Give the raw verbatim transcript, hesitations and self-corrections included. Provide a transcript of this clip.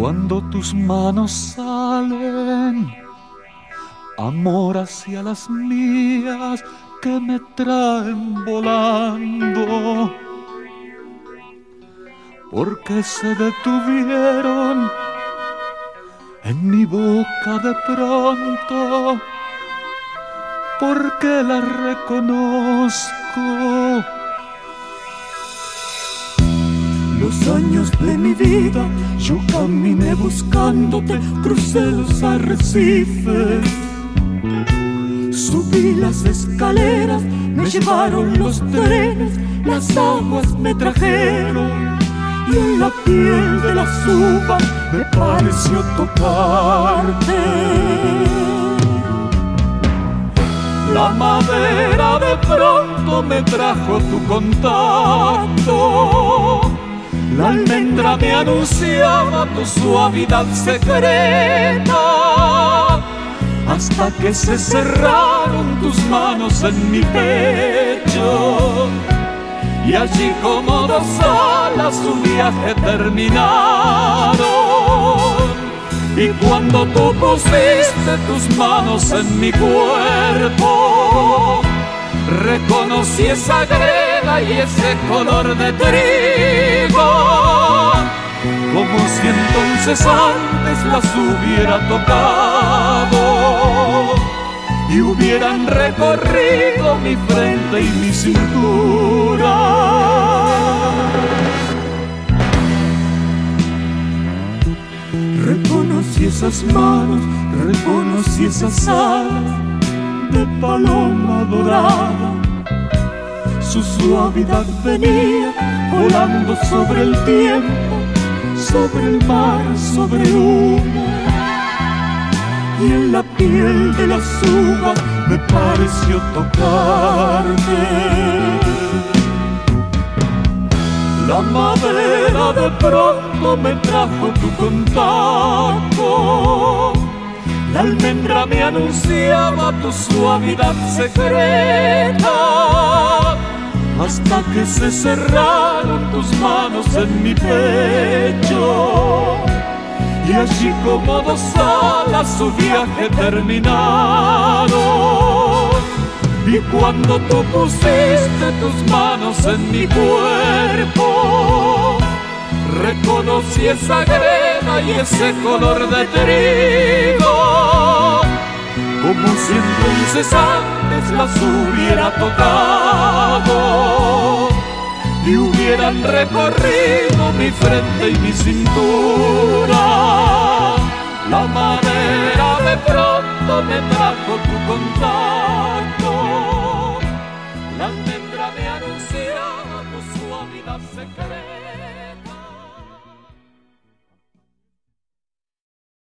Cuando tus manos salen, amor hacia las mías que me traen volando, porque se detuvieron en mi boca de pronto, porque la reconozco. Los años de mi vida yo caminé buscándote, crucé los arrecifes, subí las escaleras, me llevaron los trenes, las aguas me trajeron, y en la piel de las uvas me pareció tocarte. La madera de pronto me trajo tu contacto, la almendra me anunciaba tu suavidad secreta, hasta que se cerraron tus manos en mi pecho, y allí como dos alas su viaje terminaron. Y cuando tú pusiste tus manos en mi cuerpo, reconocí esa greda y ese color de trigo, como si entonces antes las hubiera tocado y hubieran recorrido mi frente y mi cintura. Reconocí esas manos, reconocí esas alas de paloma dorada. Su suavidad venía volando sobre el tiempo, sobre el mar, sobre el humo, y en la piel de las uvas me pareció tocarte. La madera de pronto me trajo tu contacto, la almendra me anunciaba tu suavidad secreta, hasta que se cerraron tus manos en mi pecho, y allí como dos alas su viaje terminaron. Y cuando tú pusiste tus manos en mi cuerpo, reconocí esa greda y ese color de trigo, como si entonces antes las hubiera tocado y hubieran recorrido mi frente y mi cintura. La madera de pronto me trajo tu contacto,